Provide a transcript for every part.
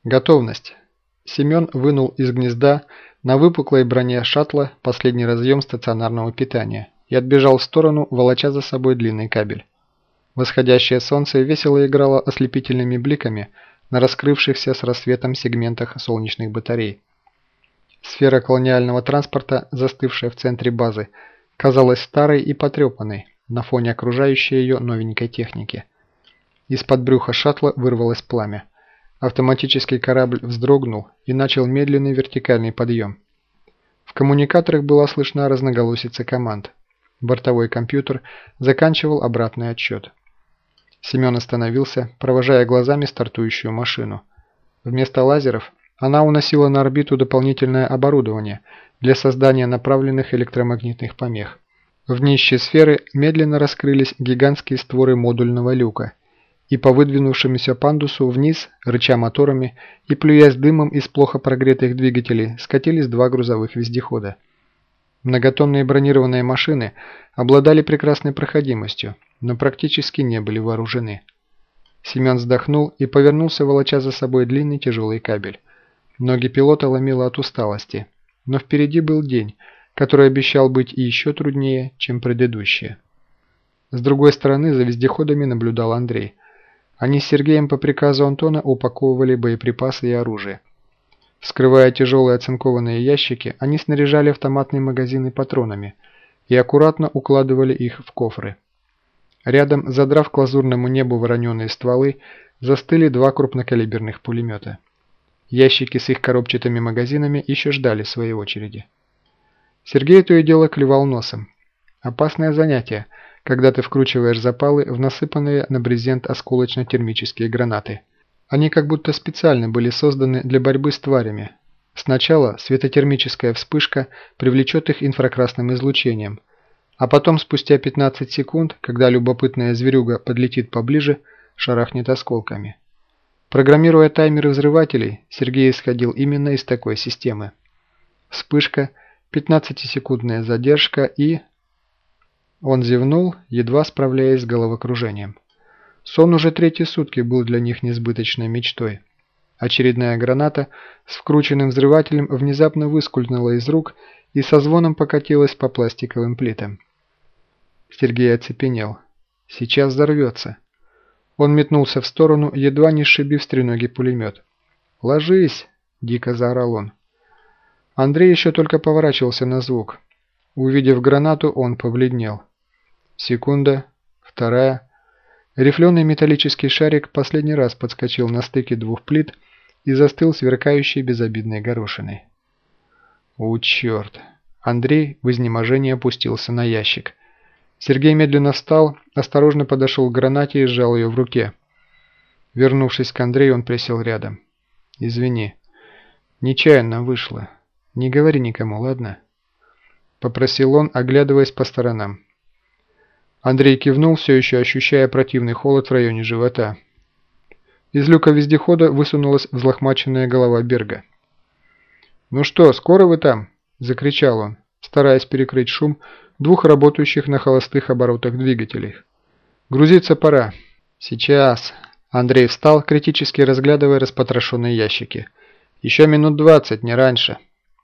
Готовность. Семен вынул из гнезда на выпуклой броне шаттла последний разъем стационарного питания и отбежал в сторону, волоча за собой длинный кабель. Восходящее солнце весело играло ослепительными бликами на раскрывшихся с рассветом сегментах солнечных батарей. Сфера колониального транспорта, застывшая в центре базы, казалась старой и потрепанной на фоне окружающей ее новенькой техники. Из-под брюха шаттла вырвалось пламя. Автоматический корабль вздрогнул и начал медленный вертикальный подъем. В коммуникаторах была слышна разноголосица команд. Бортовой компьютер заканчивал обратный отсчет. Семен остановился, провожая глазами стартующую машину. Вместо лазеров она уносила на орбиту дополнительное оборудование для создания направленных электромагнитных помех. В днище сферы медленно раскрылись гигантские створы модульного люка, и по выдвинувшемуся пандусу вниз, рыча моторами и плюясь дымом из плохо прогретых двигателей, скатились два грузовых вездехода. Многотонные бронированные машины обладали прекрасной проходимостью, но практически не были вооружены. Семен вздохнул и повернулся, волоча за собой длинный тяжелый кабель. Ноги пилота ломило от усталости, но впереди был день, который обещал быть и еще труднее, чем предыдущие. С другой стороны за вездеходами наблюдал Андрей. Они с Сергеем по приказу Антона упаковывали боеприпасы и оружие. Вскрывая тяжелые оцинкованные ящики, они снаряжали автоматные магазины патронами и аккуратно укладывали их в кофры. Рядом, задрав к лазурному небу вороненые стволы, застыли два крупнокалиберных пулемета. Ящики с их коробчатыми магазинами еще ждали своей очереди. Сергей то и дело клевал носом. Опасное занятие, когда ты вкручиваешь запалы в насыпанные на брезент осколочно-термические гранаты. Они как будто специально были созданы для борьбы с тварями. Сначала светотермическая вспышка привлечет их инфракрасным излучением, а потом спустя 15 секунд, когда любопытная зверюга подлетит поближе, шарахнет осколками. Программируя таймеры взрывателей, Сергей исходил именно из такой системы. Вспышка, 15-секундная задержка и... Он зевнул, едва справляясь с головокружением. Сон уже третьи сутки был для них несбыточной мечтой. Очередная граната с вкрученным взрывателем внезапно выскользнула из рук и со звоном покатилась по пластиковым плитам. Сергей оцепенел. Сейчас взорвется. Он метнулся в сторону, едва не сшибив с треноги пулемет. «Ложись!» – дико заорал он. Андрей еще только поворачивался на звук. Увидев гранату, он побледнел. Секунда, вторая. Рифленый металлический шарик последний раз подскочил на стыке двух плит и застыл сверкающей безобидной горошиной. «У, черт!» Андрей в изнеможении опустился на ящик. Сергей медленно встал, осторожно подошел к гранате и сжал ее в руке. Вернувшись к Андрею, он присел рядом. «Извини, нечаянно вышло. Не говори никому, ладно?» Попросил он, оглядываясь по сторонам. Андрей кивнул, все еще ощущая противный холод в районе живота. Из люка вездехода высунулась взлохмаченная голова Берга. «Ну что, скоро вы там?» – закричал он, стараясь перекрыть шум двух работающих на холостых оборотах двигателей. «Грузиться пора». «Сейчас». Андрей встал, критически разглядывая распотрошенные ящики. «Еще минут 20, не раньше».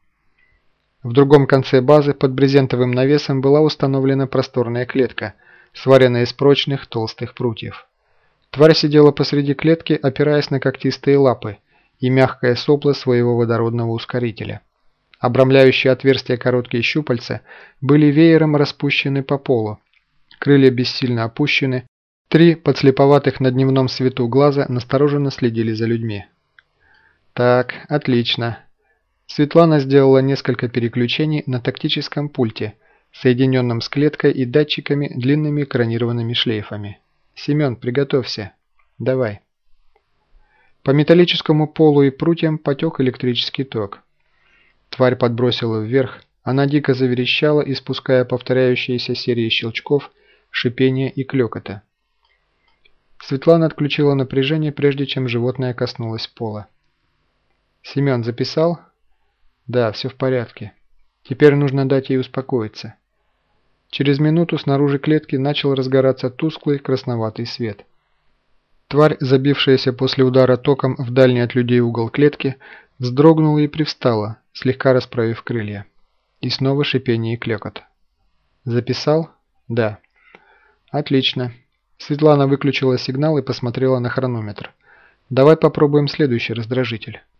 В другом конце базы под брезентовым навесом была установлена просторная клетка, сваренная из прочных толстых прутьев. Тварь сидела посреди клетки, опираясь на когтистые лапы и мягкое сопло своего водородного ускорителя. Обрамляющие отверстия короткие щупальца были веером распущены по полу, крылья бессильно опущены, три подслеповатых на дневном свету глаза настороженно следили за людьми. «Так, отлично». Светлана сделала несколько переключений на тактическом пульте, соединенном с клеткой и датчиками длинными экранированными шлейфами. «Семен, приготовься. Давай». По металлическому полу и прутьям потек электрический ток. Тварь подбросила вверх, она дико заверещала, испуская повторяющиеся серии щелчков, шипения и клёкота. Светлана отключила напряжение, прежде чем животное коснулось пола. «Семен, записал?» «Да, все в порядке. Теперь нужно дать ей успокоиться». Через минуту снаружи клетки начал разгораться тусклый красноватый свет. Тварь, забившаяся после удара током в дальний от людей угол клетки, вздрогнула и привстала, слегка расправив крылья. И снова шипение и клёкот. «Записал?» «Да». «Отлично». Светлана выключила сигнал и посмотрела на хронометр. «Давай попробуем следующий раздражитель».